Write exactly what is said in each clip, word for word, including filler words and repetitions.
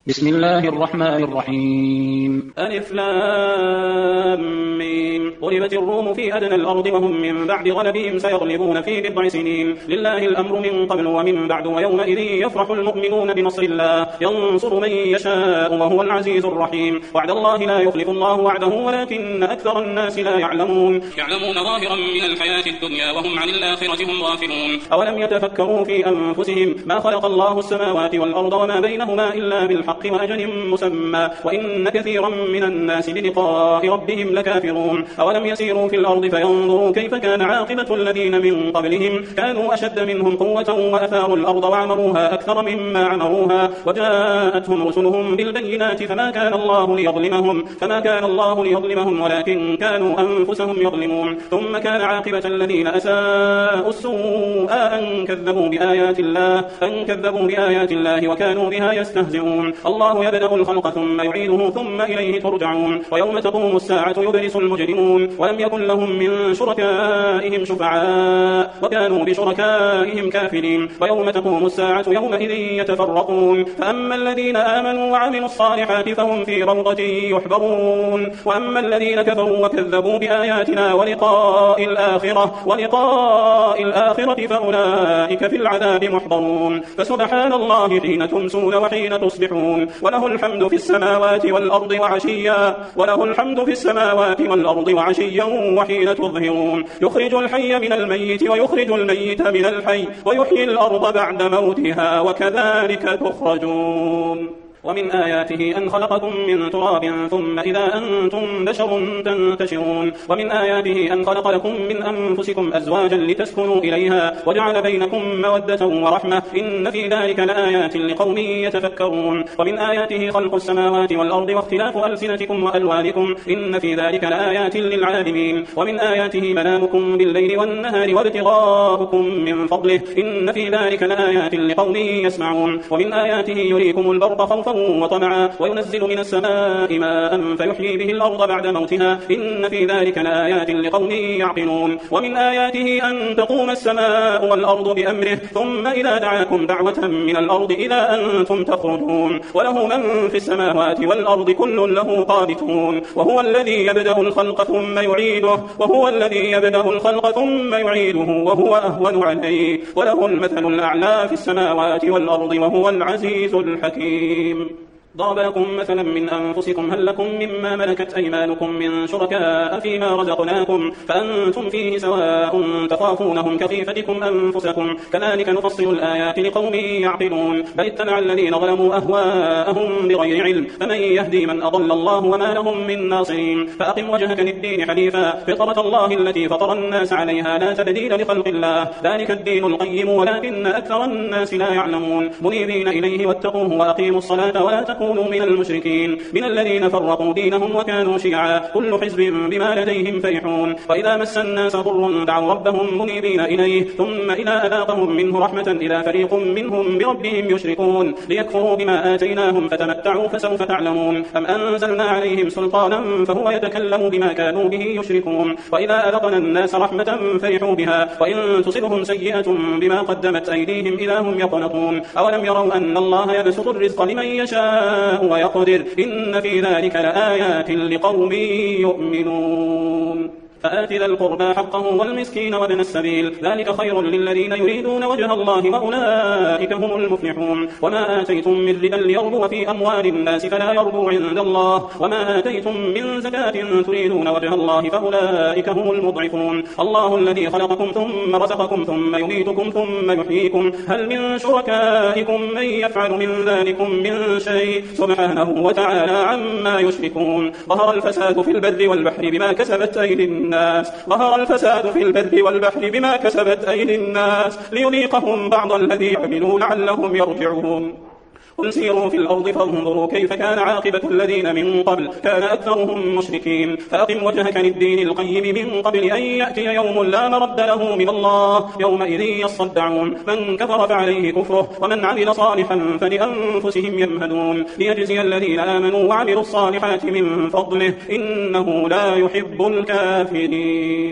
بسم الله الرحمن الرحيم. ألف لام ميم. غلبت الروم في أدنى الأرض وهم من بعد غلبهم سيغلبون في بضع سنين. لله الأمر من قبل ومن بعد ويومئذ يفرح المؤمنون بنصر الله ينصر من يشاء وهو العزيز الرحيم. وعد الله لا يخلف الله وعده ولكن أكثر الناس لا يعلمون. يعلمون ظاهرا من الحياة الدنيا وهم عن الآخرة هم غافلون. أولم يتفكروا في أنفسهم ما خلق الله السماوات والأرض وما بينهما إلا بالحق وأجل مسمى وإن كثيرا من الناس بلقاء ربهم لكافرون. أولم يسيروا في الأرض فينظروا كيف كان عاقبة الذين من قبلهم كانوا أشد منهم قوة وأثاروا الأرض وعمروها أكثر مما عمروها وجاءتهم رسلهم بالبينات فما كان الله ليظلمهم فما كان الله ليظلمهم ولكن كانوا أنفسهم يظلمون. ثم كان عاقبة الذين أساءوا السوء أن كذبوا بآيات الله أن كذبوا بآيات الله وكانوا بها يستهزئون. الله يبدأ الخلق ثم يعيده ثم إليه ترجعون. ويوم تقوم الساعة يبلس المجرمون ولم يكن لهم من شركائهم شفعاء وكانوا بشركائهم كافرين. ويوم تقوم الساعة يومئذ يتفرقون فأما الذين آمنوا وعملوا الصالحات فهم في روضة يحبرون وأما الذين كفروا وكذبوا بآياتنا ولقاء الآخرة ولقاء الآخرة فأولئك في العذاب محضرون. فسبحان الله حين تمسون وحين تصبحون وله الحمد في السماوات والأرض وعشيا وله الحمد في السماوات والأرض وعشيا وحين تظهرون. يخرج الحي من الميت ويخرج الميت من الحي ويحيي الأرض بعد موتها وكذلك تخرجون. ومن آياته أن خلقكم من تراب ثم إذا أنتم بشر تنتشرون. ومن آياته أن خلق لكم من أنفسكم أزواجا لتسكنوا إليها وجعل بينكم مودة ورحمة إن في ذلك لآيات لقوم يتفكرون. ومن آياته خلق السماوات والأرض واختلاف ألسنتكم وألوانكم إن في ذلك لآيات للعالمين. ومن آياته منامكم بالليل والنهار وابتغاؤكم من فضله إن في ذلك لآيات لقوم يسمعون. ومن آياته يريكم البرق خوفا وطمعا وينزل من السماء ماء فيحيي به الأرض بعد موتها إن في ذلك لآيات لقوم يعقلون. ومن آياته أن تقوم السماء والأرض بأمره ثم إذا دعاكم دعوة من الأرض إذا أنتم تخرجون. وله من في السماوات والأرض كل له قانتون. وهو الذي يبدأ الخلق ثم يعيده وهو الذي يبدأ الخلق ثم يعيده وهو أهون عليه وله المثل الأعلى في السماوات والأرض وهو العزيز الحكيم. ضرب لكم مثلا من أنفسكم هل لكم مما ملكت أيمانكم من شركاء فيما رزقناكم فأنتم فيه سواء تخافونهم كخيفتكم أنفسكم كذلك نفصل الآيات لقوم يعقلون. بل اتبع الذين ظلموا أهواءهم بغير علم فمن يهدي من أضل الله وما لهم من ناصرين. فأقم وجهك للدين حنيفا فطرة الله التي فطر الناس عليها لا تبديل لخلق الله ذلك الدين القيم ولكن أكثر الناس لا يعلمون. منيبين إليه واتقوه وأقيموا الصلاة ولا تكونوا من المشركين من الذين فرقوا دينهم وكانوا شيعا كل حزب بما لديهم فرحون. وإذا مس الناس ضر دعوا ربهم منيبين إليه ثم إذا أذاقهم منه رحمة إذا فريق منهم بربهم يشركون ليكفروا بما آتيناهم فتمتعوا فسوف تعلمون. أم أنزلنا عليهم سلطانا فهو يتكلم بما كانوا به يشركون. وإذا أذقنا الناس رحمة فرحوا بها وإن تصبهم سيئة بما قدمت أيديهم إذا هم يقنطون. أولم يروا أن الله يبسط الرزق لمن يشاء ويقدر إن في ذلك لآيات لقوم يؤمنون. فآت ذا القربى حقه والمسكين وابن السبيل ذلك خير للذين يريدون وجه الله وأولئك هم المفلحون. وما آتيتم من ربا ليربو في أموال الناس فلا يربو عند الله وما آتيتم من زكاة تريدون وجه الله فأولئك هم المضعفون. الله الذي خلقكم ثم رزقكم ثم يميتكم ثم يحييكم هل من شركائكم من يفعل من ذلكم من شيء سبحانه وتعالى عما يشركون. ظهر الفساد في البر والبحر بما كسبت أيدي الناس ظهر الفساد في البر والبحر بما كسبت أيدي الناس ليذيقهم بعض الذي عملوا لعلهم يرجعون. قل سيروا في الأرض فانظروا كيف كان عاقبة الذين من قبل كان أكثرهم مشركين. فأقم وجهك للدين القيم من قبل أن يأتي يوم لا مرد له من الله يومئذ يصدعون. من كفر فعليه كفره ومن عمل صالحا فلأنفسهم يمهدون ليجزي الذين آمنوا وعملوا الصالحات من فضله إنه لا يحب الكافرين.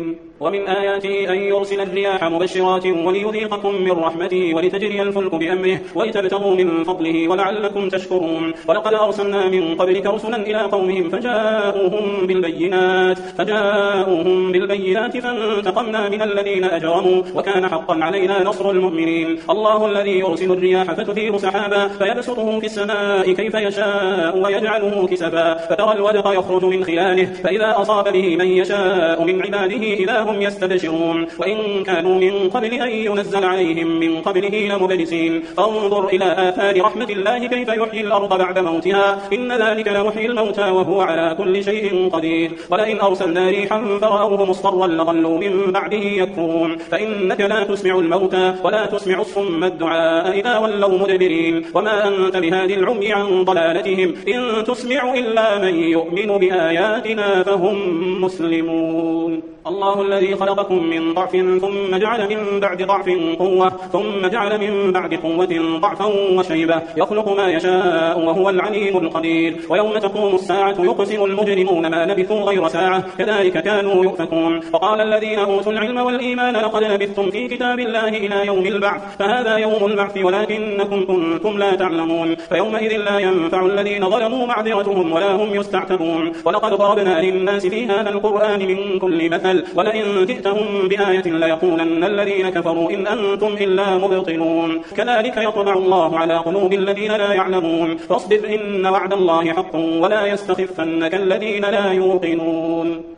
ومن آياته أن يرسل الرياح مبشرات وليذيقكم من رحمته ولتجري الفلك بأمره ولتبتغوا من فضله ولعلكم تشكرون. ولقد أرسلنا من قبلك رسلا إلى قومهم فجاءوهم بالبينات فجاءوهم بالبينات فانتقمنا من الذين أجرموا وكان حقا علينا نصر المؤمنين. الله الذي يرسل الرياح فتثير سحابا فيبسطه في السماء كيف يشاء ويجعله كسفا فترى الودق يخرج من خلاله فإذا أصاب به من يشاء من عباده إذا هم يستبشرون. وإن كانوا من قبل أن ينزل عليهم من قبله لمبلسين. فانظر إلى آثار رحمة الله كيف يحيي الأرض بعد موتها إن ذلك لمحيي الموتى وهو على كل شيء قدير. ولئن أرسلنا ريحا فرأوه مصفرا لظلوا من بعده يكفرون. فإنك لا تسمع الموتى ولا تسمع الصم الدعاء إذا ولوا مدبرين. وما أنت بهادي العمي عن ضلالتهم إن تسمع إلا من يؤمن بآياتنا فهم مسلمون. الله الذي خلقكم من ضعف ثم جعل من بعد ضعف قوة ثم جعل من بعد قوة ضعفا وشيبة يخلق ما يشاء وهو العليم القدير. ويوم تقوم الساعة يقسم المجرمون ما لبثوا غير ساعة كذلك كانوا يؤفكون. وقال الذين أوتوا العلم والإيمان لقد لبثتم في كتاب الله إلى يوم البعث فهذا يوم البعث ولكنكم كنتم لا تعلمون. فيومئذ لا ينفع الذين ظلموا معذرتهم ولا هم يستعتبون. ولقد ضربنا للناس في هذا القرآن من كل مثل ولئن جئتهم بآية ليقولن الذين كفروا إن أنتم إلا مبطلون. كذلك يطبع الله على قلوب الذين لا يعلمون. فاصبر إن وعد الله حق ولا يستخفنك الذين لا يوقنون.